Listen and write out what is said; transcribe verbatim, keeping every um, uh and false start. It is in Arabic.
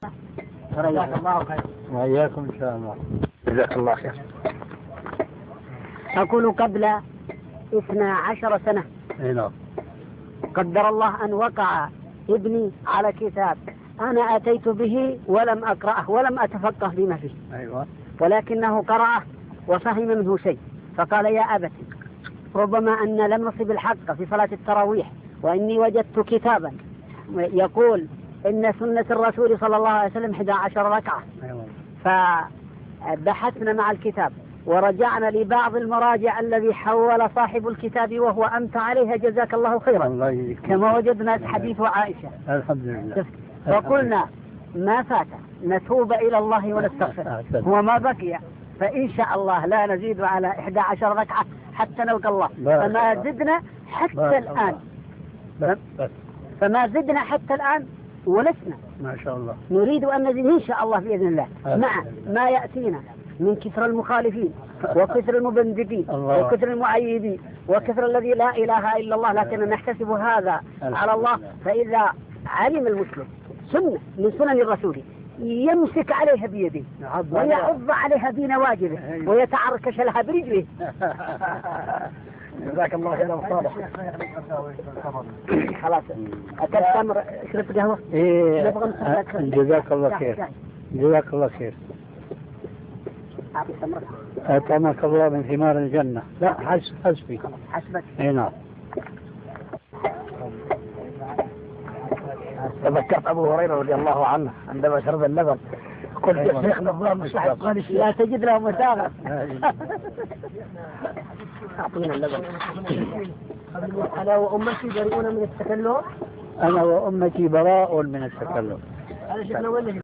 جزاك الله خير. وإياكم إن شاء الله. جزاك الله خير. أكون قبل اثنا عشر سنة نعم. قدر الله أن وقع ابني على كتاب أنا أتيت به ولم أقرأه ولم أتفقه بما فيه. أيوة. ولكنه قرأه وفهم منه شيء، فقال يا أبت ربما أن لم نصب الحق في صلاة التراويح، وإني وجدت كتابا يقول إن سنة الرسول صلى الله عليه وسلم إحدى عشرة ركعة. أيوة. فبحثنا مع الكتاب ورجعنا لبعض المراجع الذي حول صاحب الكتاب وهو أمتع عليها جزاك الله خيرا، الله يجزيك. كما وجدنا حديث عائشة. الحمد لله. فقلنا ما فات نتوب إلى الله ونستغفر وما بقي فإن شاء الله لا نزيد على إحدى عشر ركعة حتى نلقى الله. فما زدنا حتى الآن بس بس. فما زدنا حتى الآن ولسنا ما شاء الله. نريد أن نزيد إن شاء الله بإذن الله مع ما يأتينا من كثر المخالفين وكثر المبندقين وكثر المعيدين وكثر الذي لا إله إلا الله، لكن نحتسب هذا على الله. فإذا علم المسلم سنة من سنن الرسول يمسك عليها بيده ويعض عليها بنواجذه ويتعركش لها برجله. جزاك الله خير وصالح. خلاص أكلت تمر شربت قهوة. إيه. جزاك الله خير. جزاك الله خير. أطعمك الله من ثمار الجنة. لا حسب حسبي. حسبك. إيه نعم. تذكرت أبو هريرة رضي الله عنه عندما شرب اللبن قلت يا شيخ نظام مش قال لا تجد له مساغة. أعطينا اللبن. أنا وأمتي بريئون من التكلم. أنا وأمتي براء من التكلم.